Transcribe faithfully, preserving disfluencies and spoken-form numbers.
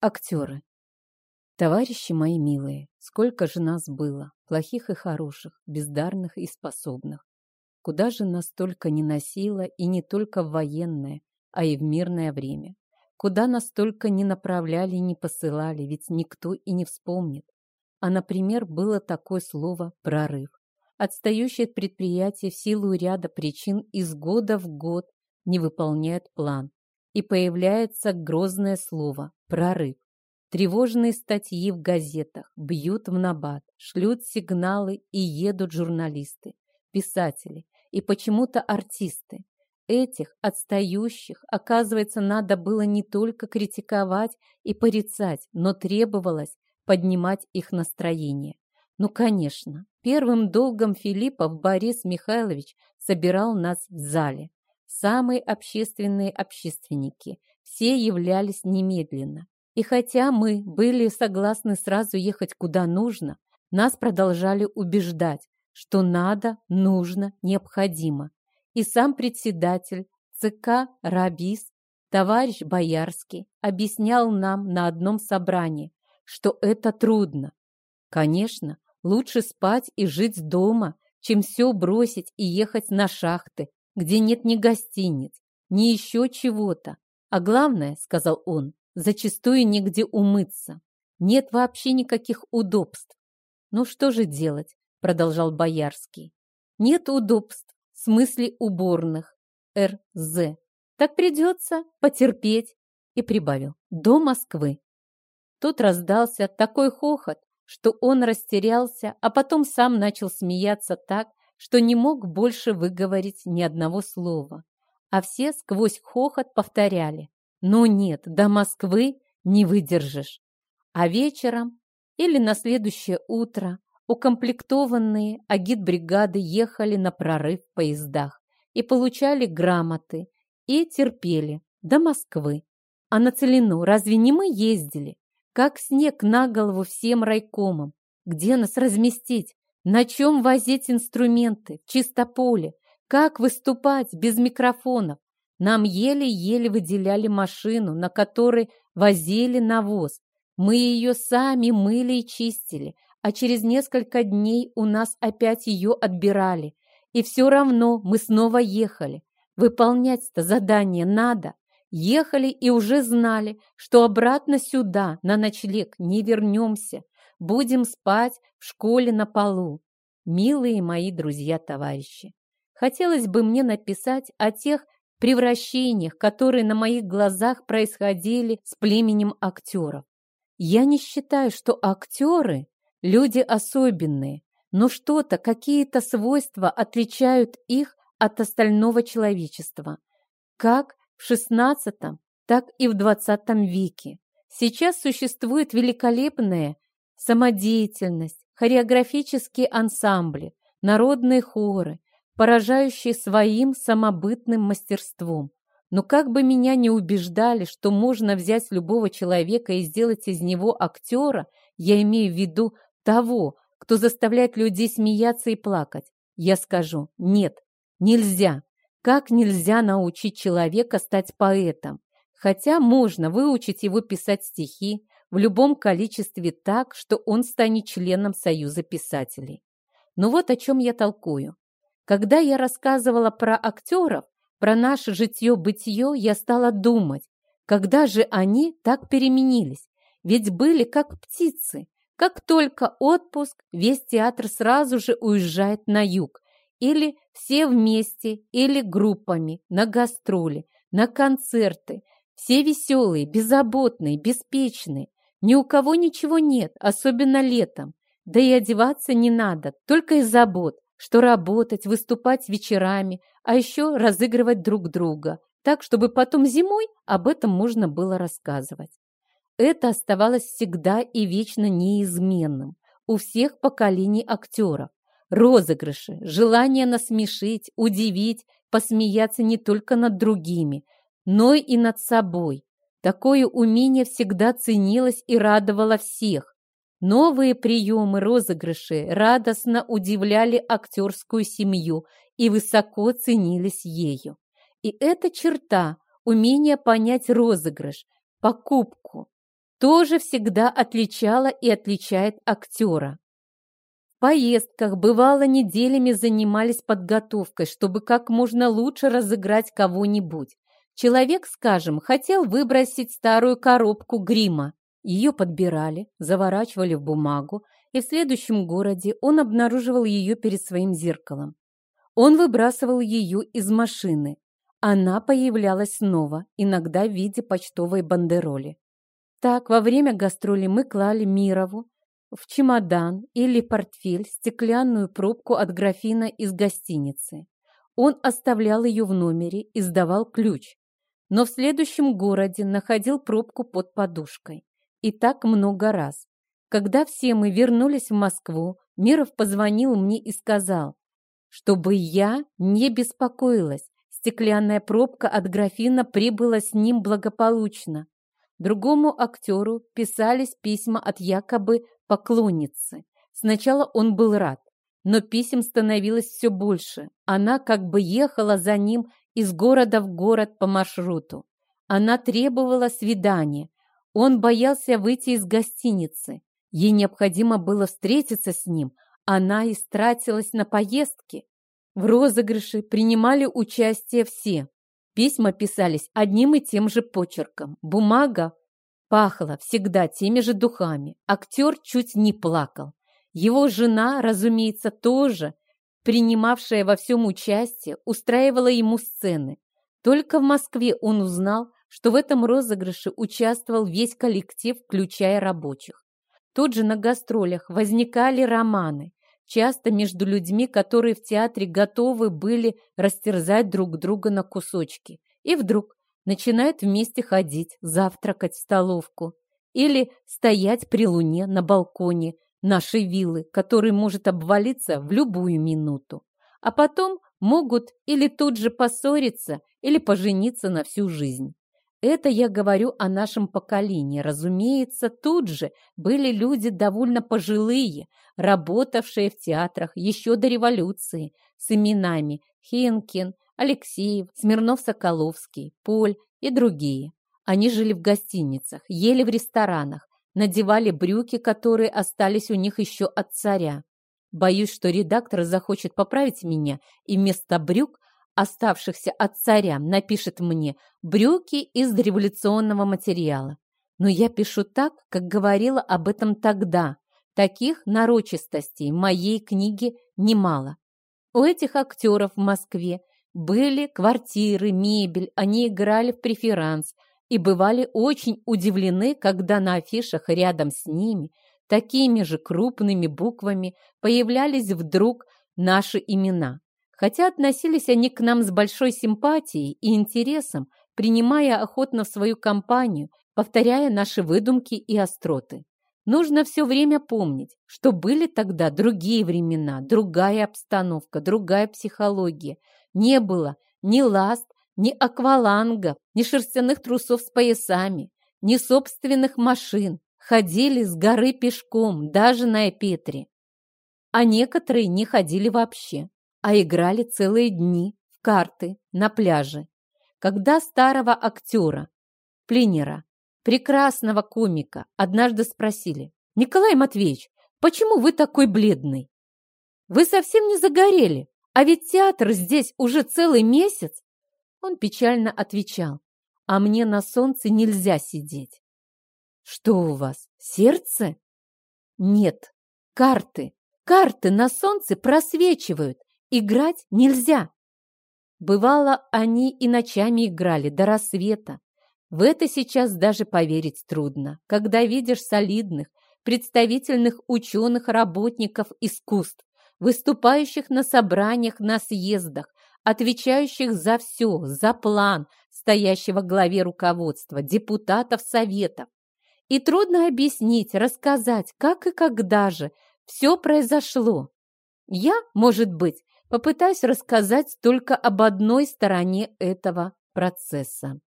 Актеры. Товарищи мои милые, сколько же нас было, плохих и хороших, бездарных и способных. Куда же нас только не носило, и не только в военное, а и в мирное время. Куда нас только не направляли и не посылали, ведь никто и не вспомнит. А, например, было такое слово «прорыв». Отстающее предприятие в силу ряда причин из года в год не выполняет план. И появляется грозное слово «прорыв». Тревожные статьи в газетах, бьют в набат, шлют сигналы и едут журналисты, писатели и почему-то артисты. Этих отстающих, оказывается, надо было не только критиковать и порицать, но требовалось поднимать их настроение. Ну, конечно, первым долгом Филиппов Борис Михайлович собирал нас в зале. Самые общественные общественники, все являлись немедленно. И хотя мы были согласны сразу ехать куда нужно, нас продолжали убеждать, что надо, нужно, необходимо. И сам председатель ЦК РАБИС, товарищ Боярский, объяснял нам на одном собрании, что это трудно. Конечно, лучше спать и жить дома, чем все бросить и ехать на шахты, где нет ни гостиниц, ни еще чего-то. А главное, сказал он, зачастую негде умыться. Нет вообще никаких удобств. Ну что же делать, продолжал Боярский. Нет удобств, в смысле уборных, эр зэ. Так придется потерпеть. И прибавил, до Москвы. Тут раздался такой хохот, что он растерялся, а потом сам начал смеяться так, что не мог больше выговорить ни одного слова. А все сквозь хохот повторяли. Но нет, до Москвы не выдержишь. А вечером или на следующее утро укомплектованные агитбригады ехали на прорыв в поездах и получали грамоты и терпели до Москвы. А на Целину разве не мы ездили? Как снег на голову всем райкомам. Где нас разместить? На чем возить инструменты? В чистополе? Как выступать без микрофонов? Нам еле-еле выделяли машину, на которой возили навоз. Мы ее сами мыли и чистили, а через несколько дней у нас опять ее отбирали. И все равно мы снова ехали. Выполнять-то задание надо. Ехали и уже знали, что обратно сюда на ночлег не вернемся. Будем спать в школе на полу. Милые мои друзья-товарищи, хотелось бы мне написать о тех превращениях, которые на моих глазах происходили с племенем актеров. Я не считаю, что актеры – люди особенные, но что-то, какие-то свойства отличают их от остального человечества, как в шестнадцатом, так и в двадцатом веке. Сейчас существует великолепная самодеятельность, хореографические ансамбли, народные хоры, поражающие своим самобытным мастерством. Но как бы меня ни убеждали, что можно взять любого человека и сделать из него актера, я имею в виду того, кто заставляет людей смеяться и плакать, я скажу: нет, нельзя. Как нельзя научить человека стать поэтом? Хотя можно выучить его писать стихи в любом количестве так, что он станет членом Союза писателей. Но вот о чем я толкую. Когда я рассказывала про актеров, про наше житье-бытие, я стала думать, когда же они так переменились? Ведь были как птицы. Как только отпуск, весь театр сразу же уезжает на юг. Или все вместе, или группами, на гастроли, на концерты. Все веселые, беззаботные, беспечные. Ни у кого ничего нет, особенно летом. Да и одеваться не надо, только из забот, что работать, выступать вечерами, а еще разыгрывать друг друга, так, чтобы потом зимой об этом можно было рассказывать. Это оставалось всегда и вечно неизменным у всех поколений актеров. Розыгрыши, желание насмешить, удивить, посмеяться не только над другими, но и над собой. Такое умение всегда ценилось и радовало всех. Новые приемы розыгрыши радостно удивляли актерскую семью и высоко ценились ею. И эта черта, умение понять розыгрыш, покупку, тоже всегда отличало и отличает актера. В поездках бывало неделями занимались подготовкой, чтобы как можно лучше разыграть кого-нибудь. Человек, скажем, хотел выбросить старую коробку грима. Ее подбирали, заворачивали в бумагу, и в следующем городе он обнаруживал ее перед своим зеркалом. Он выбрасывал ее из машины. Она появлялась снова, иногда в виде почтовой бандероли. Так, во время гастролей мы клали Мирову в чемодан или портфель стеклянную пробку от графина из гостиницы. Он оставлял ее в номере и сдавал ключ. Но в следующем городе находил пробку под подушкой. И так много раз. Когда все мы вернулись в Москву, Миров позвонил мне и сказал, чтобы я не беспокоилась. Стеклянная пробка от графина прибыла с ним благополучно. Другому актеру писались письма от якобы поклонницы. Сначала он был рад, но писем становилось все больше. Она как бы ехала за ним из города в город по маршруту. Она требовала свидания. Он боялся выйти из гостиницы. Ей необходимо было встретиться с ним. Она истратилась на поездки. В розыгрыше принимали участие все. Письма писались одним и тем же почерком. Бумага пахла всегда теми же духами. Актер чуть не плакал. Его жена, разумеется, тоже, принимавшая во всем участие, устраивала ему сцены. Только в Москве он узнал, что в этом розыгрыше участвовал весь коллектив, включая рабочих. Тут же на гастролях возникали романы, часто между людьми, которые в театре готовы были растерзать друг друга на кусочки. И вдруг начинают вместе ходить, завтракать в столовку или стоять при луне на балконе нашей виллы, который может обвалиться в любую минуту. А потом могут или тут же поссориться, или пожениться на всю жизнь. Это я говорю о нашем поколении. Разумеется, тут же были люди довольно пожилые, работавшие в театрах еще до революции, с именами Хенкин, Алексеев, Смирнов-Соколовский, Поль и другие. Они жили в гостиницах, ели в ресторанах, надевали брюки, которые остались у них еще от царя. Боюсь, что редактор захочет поправить меня и вместо брюк, оставшихся от царя, напишет мне брюки из дореволюционного материала. Но я пишу так, как говорила об этом тогда. Таких нарочистостей в моей книге немало. У этих актеров в Москве были квартиры, мебель, они играли в преферанс и бывали очень удивлены, когда на афишах рядом с ними такими же крупными буквами появлялись вдруг наши имена. Хотя относились они к нам с большой симпатией и интересом, принимая охотно в свою компанию, повторяя наши выдумки и остроты. Нужно все время помнить, что были тогда другие времена, другая обстановка, другая психология. Не было ни ласт, ни аквалангов, ни шерстяных трусов с поясами, ни собственных машин. Ходили с горы пешком, даже на Эпетре. А некоторые не ходили вообще, а играли целые дни в карты на пляже. Когда старого актера, Плинера, прекрасного комика, однажды спросили: «Николай Матвеевич, почему вы такой бледный? Вы совсем не загорели, а ведь театр здесь уже целый месяц». Он печально отвечал: «А мне на солнце нельзя сидеть». «Что у вас, сердце?» «Нет, карты. Карты на солнце просвечивают. Играть нельзя». Бывало, они и ночами играли до рассвета. В это сейчас даже поверить трудно, когда видишь солидных, представительных ученых, работников искусств, выступающих на собраниях, на съездах, отвечающих за все, за план стоящего в главе руководства, депутатов советов. И трудно объяснить, рассказать, как и когда же все произошло. Я, может быть, попытаюсь рассказать только об одной стороне этого процесса.